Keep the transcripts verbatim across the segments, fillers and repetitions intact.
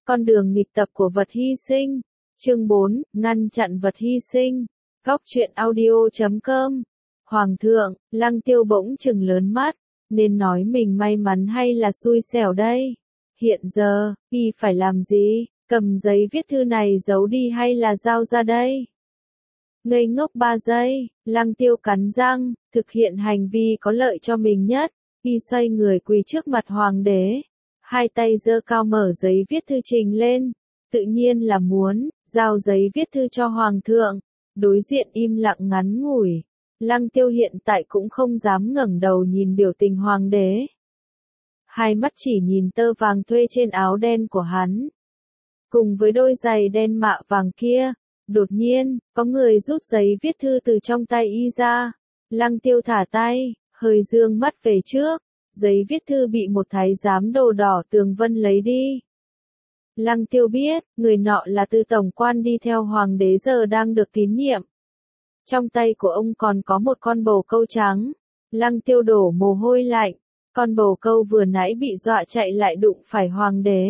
Con đường nghịch tập của vật hy sinh. Chương bốn, ngăn chặn vật hy sinh. Góc truyện audio chấm com. Hoàng thượng, Lăng Tiêu bỗng chừng lớn mắt, nên nói mình may mắn hay là xui xẻo đây? Hiện giờ, y phải làm gì? Cầm giấy viết thư này giấu đi hay là giao ra đây? Ngây ngốc ba giây, Lăng Tiêu cắn răng, thực hiện hành vi có lợi cho mình nhất. Y xoay người quỳ trước mặt hoàng đế, hai tay giơ cao mở giấy viết thư trình lên, tự nhiên là muốn giao giấy viết thư cho hoàng thượng. Đối diện im lặng ngắn ngủi, Lăng Tiêu hiện tại cũng không dám ngẩng đầu nhìn biểu tình hoàng đế. Hai mắt chỉ nhìn tơ vàng thuê trên áo đen của hắn, cùng với đôi giày đen mạ vàng kia. Đột nhiên, có người rút giấy viết thư từ trong tay y ra. Lăng Tiêu thả tay, hơi dương mắt về trước, giấy viết thư bị một thái giám đồ đỏ tường vân lấy đi. Lăng Tiêu biết, người nọ là Tư tổng quan đi theo hoàng đế giờ đang được tín nhiệm. Trong tay của ông còn có một con bồ câu trắng. Lăng Tiêu đổ mồ hôi lạnh, con bồ câu vừa nãy bị dọa chạy lại đụng phải hoàng đế.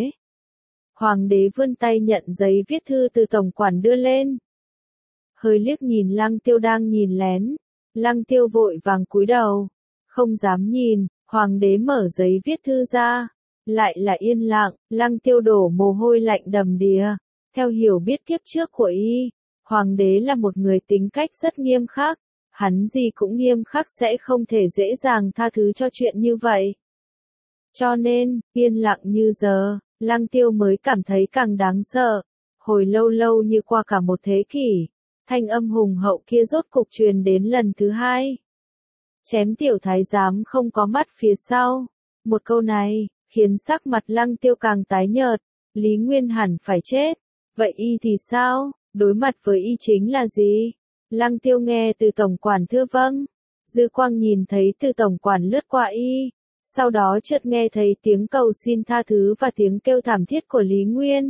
Hoàng đế vươn tay nhận giấy viết thư từ tổng quản đưa lên. Hơi liếc nhìn Lăng Tiêu đang nhìn lén, Lăng Tiêu vội vàng cúi đầu, không dám nhìn. Hoàng đế mở giấy viết thư ra, lại là yên lặng. Lăng Tiêu đổ mồ hôi lạnh đầm đìa. Theo hiểu biết kiếp trước của y, hoàng đế là một người tính cách rất nghiêm khắc, hắn gì cũng nghiêm khắc sẽ không thể dễ dàng tha thứ cho chuyện như vậy. Cho nên, yên lặng như giờ, Lăng Tiêu mới cảm thấy càng đáng sợ. Hồi lâu lâu như qua cả một thế kỷ, thanh âm hùng hậu kia rốt cục truyền đến lần thứ hai. Chém tiểu thái giám không có mắt phía sau. Một câu này, khiến sắc mặt Lăng Tiêu càng tái nhợt. Lý Nguyên hẳn phải chết. Vậy y thì sao? Đối mặt với y chính là gì? Lăng Tiêu nghe từ tổng quản thưa vâng. Dư quang nhìn thấy từ tổng quản lướt qua y. Sau đó chợt nghe thấy tiếng cầu xin tha thứ và tiếng kêu thảm thiết của Lý Nguyên.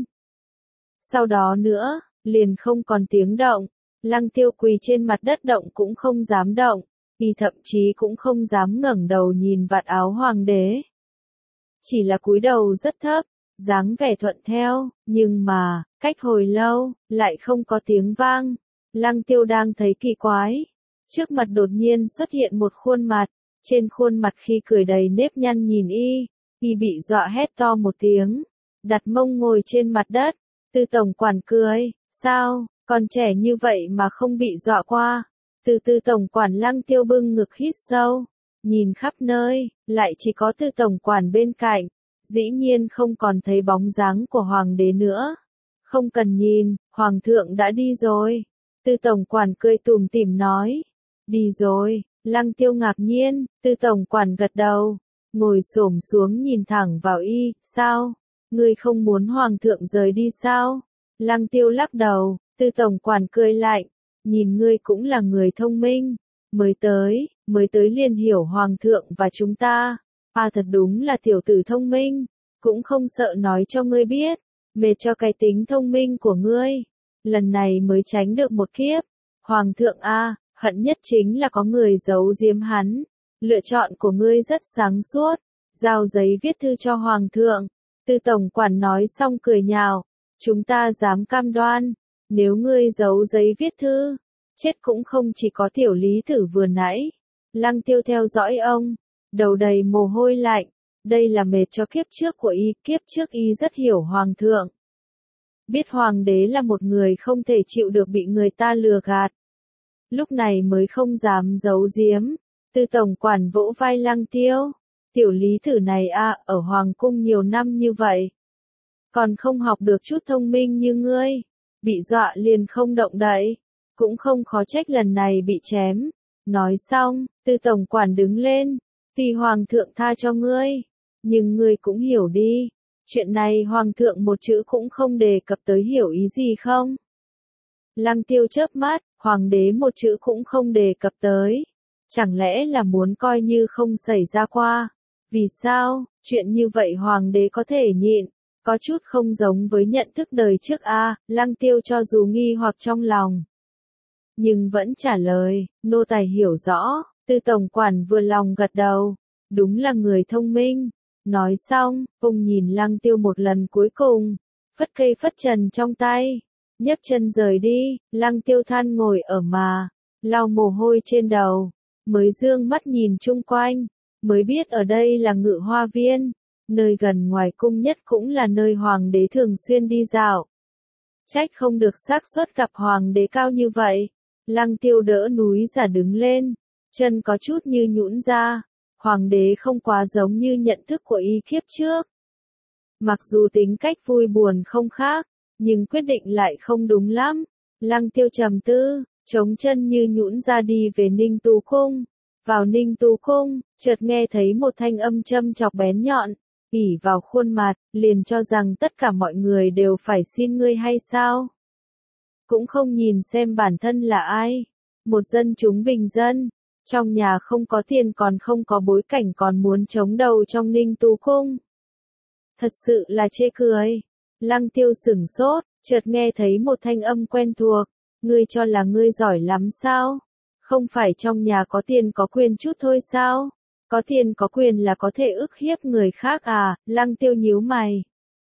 Sau đó nữa, liền không còn tiếng động. Lăng Tiêu quỳ trên mặt đất động cũng không dám động. Y thậm chí cũng không dám ngẩng đầu nhìn vạt áo hoàng đế. Chỉ là cúi đầu rất thấp, dáng vẻ thuận theo, nhưng mà, cách hồi lâu, lại không có tiếng vang. Lăng Tiêu đang thấy kỳ quái. Trước mặt đột nhiên xuất hiện một khuôn mặt, trên khuôn mặt khi cười đầy nếp nhăn nhìn y, y bị dọa hét to một tiếng, đặt mông ngồi trên mặt đất. Tư tổng quản cười, sao, còn trẻ như vậy mà không bị dọa qua. Từ Tư tổng quản Lăng Tiêu bưng ngực hít sâu, nhìn khắp nơi, lại chỉ có Tư tổng quản bên cạnh, dĩ nhiên không còn thấy bóng dáng của hoàng đế nữa. Không cần nhìn, hoàng thượng đã đi rồi. Tư tổng quản cười tủm tỉm nói, đi rồi. Lăng Tiêu ngạc nhiên, Tư tổng quản gật đầu, ngồi xổm xuống nhìn thẳng vào y, sao? Ngươi không muốn hoàng thượng rời đi sao? Lăng Tiêu lắc đầu. Tư tổng quản cười lạnh, nhìn ngươi cũng là người thông minh, mới tới, mới tới liền hiểu hoàng thượng và chúng ta. À thật đúng là tiểu tử thông minh, cũng không sợ nói cho ngươi biết, mệt cho cái tính thông minh của ngươi. Lần này mới tránh được một kiếp. Hoàng thượng a, hận nhất chính là có người giấu giếm hắn. Lựa chọn của ngươi rất sáng suốt, giao giấy viết thư cho hoàng thượng. Tư tổng quản nói xong cười nhạo, chúng ta dám cam đoan, nếu ngươi giấu giấy viết thư, chết cũng không chỉ có tiểu lý tử vừa nãy. Lăng Tiêu theo dõi ông, đầu đầy mồ hôi lạnh, đây là mệt cho kiếp trước của y, kiếp trước y rất hiểu hoàng thượng. Biết hoàng đế là một người không thể chịu được bị người ta lừa gạt. Lúc này mới không dám giấu giếm. Tư tổng quản vỗ vai Lăng Tiêu, tiểu lý tử này a, à, ở hoàng cung nhiều năm như vậy, còn không học được chút thông minh như ngươi, bị dọa liền không động đậy, cũng không khó trách lần này bị chém. Nói xong, Tư tổng quản đứng lên, vì hoàng thượng tha cho ngươi, nhưng ngươi cũng hiểu đi, chuyện này hoàng thượng một chữ cũng không đề cập tới, hiểu ý gì không? Lăng Tiêu chớp mắt, hoàng đế một chữ cũng không đề cập tới, chẳng lẽ là muốn coi như không xảy ra qua? Vì sao, chuyện như vậy hoàng đế có thể nhịn? Có chút không giống với nhận thức đời trước a. À, Lăng Tiêu cho dù nghi hoặc trong lòng, nhưng vẫn trả lời, nô tài hiểu rõ. Tư tổng quản vừa lòng gật đầu, đúng là người thông minh. Nói xong, ông nhìn Lăng Tiêu một lần cuối cùng, phất cây phất trần trong tay, nhấc chân rời đi. Lăng Tiêu than ngồi ở mà, lau mồ hôi trên đầu, mới dương mắt nhìn chung quanh, mới biết ở đây là Ngự Hoa Viên, nơi gần ngoài cung nhất cũng là nơi hoàng đế thường xuyên đi dạo. Trách không được xác suất gặp hoàng đế cao như vậy. Lăng Tiêu đỡ núi giả đứng lên, chân có chút như nhũn ra. Hoàng đế không quá giống như nhận thức của y kiếp trước. Mặc dù tính cách vui buồn không khác, nhưng quyết định lại không đúng lắm. Lăng Tiêu trầm tư, chống chân như nhũn ra đi về Ninh Tú Cung. Vào Ninh Tú Cung, chợt nghe thấy một thanh âm châm chọc bén nhọn, ỉ vào khuôn mặt, liền cho rằng tất cả mọi người đều phải xin ngươi hay sao? Cũng không nhìn xem bản thân là ai, một dân chúng bình dân, trong nhà không có tiền còn không có bối cảnh còn muốn chống đầu trong Ninh Tú Cung. Thật sự là chê cười. Lăng Tiêu sửng sốt, chợt nghe thấy một thanh âm quen thuộc, ngươi cho là ngươi giỏi lắm sao? Không phải trong nhà có tiền có quyền chút thôi sao? Có tiền có quyền là có thể ức hiếp người khác à? Lăng Tiêu nhíu mày.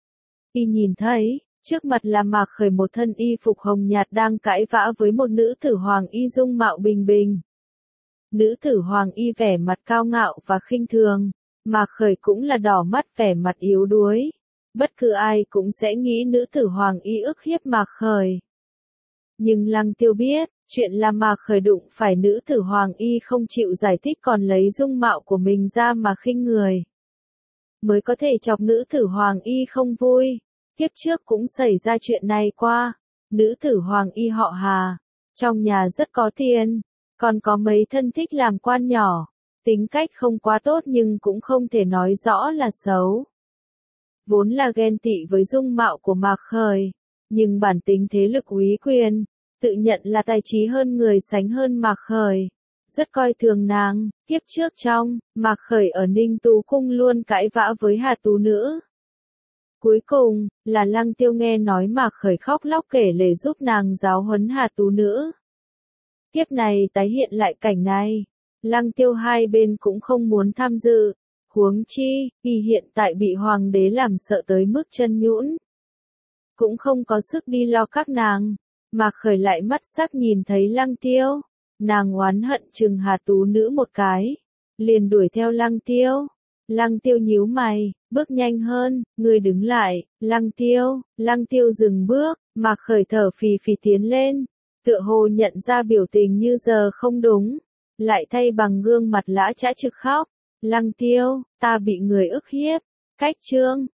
Y nhìn thấy, trước mặt là Mạc Khởi một thân y phục hồng nhạt đang cãi vã với một nữ tử hoàng y dung mạo bình bình. Nữ tử hoàng y vẻ mặt cao ngạo và khinh thường, Mạc Khởi cũng là đỏ mắt vẻ mặt yếu đuối. Bất cứ ai cũng sẽ nghĩ nữ tử hoàng y ức hiếp Mạc Khởi. Nhưng Lăng Tiêu biết, chuyện là Mạc Khởi đụng phải nữ tử hoàng y không chịu giải thích còn lấy dung mạo của mình ra mà khinh người. Mới có thể chọc nữ tử hoàng y không vui. Kiếp trước cũng xảy ra chuyện này qua. Nữ tử hoàng y họ Hà, trong nhà rất có tiền, còn có mấy thân thích làm quan nhỏ. Tính cách không quá tốt nhưng cũng không thể nói rõ là xấu. Vốn là ghen tị với dung mạo của Mạc Khởi, nhưng bản tính thế lực úy quyền, tự nhận là tài trí hơn người sánh hơn Mạc Khởi, rất coi thường nàng. Kiếp trước trong, Mạc Khởi ở Ninh Tú Cung luôn cãi vã với Hà Tú Nữ. Cuối cùng, là Lăng Tiêu nghe nói Mạc Khởi khóc lóc kể lể giúp nàng giáo huấn Hà Tú Nữ. Kiếp này tái hiện lại cảnh này, Lăng Tiêu hai bên cũng không muốn tham dự, huống chi, y hiện tại bị hoàng đế làm sợ tới mức chân nhũn, cũng không có sức đi lo các nàng. Mạc Khởi lại mắt sắc nhìn thấy Lăng Tiêu, nàng oán hận chừng Hà Tú Nữ một cái, liền đuổi theo Lăng Tiêu. Lăng Tiêu nhíu mày, bước nhanh hơn, người đứng lại. Lăng Tiêu, Lăng Tiêu dừng bước, Mạc Khởi thở phì phì tiến lên, tựa hồ nhận ra biểu tình như giờ không đúng, lại thay bằng gương mặt lã chã trực khóc. Lăng Tiêu, ta bị người ức hiếp. Cách chương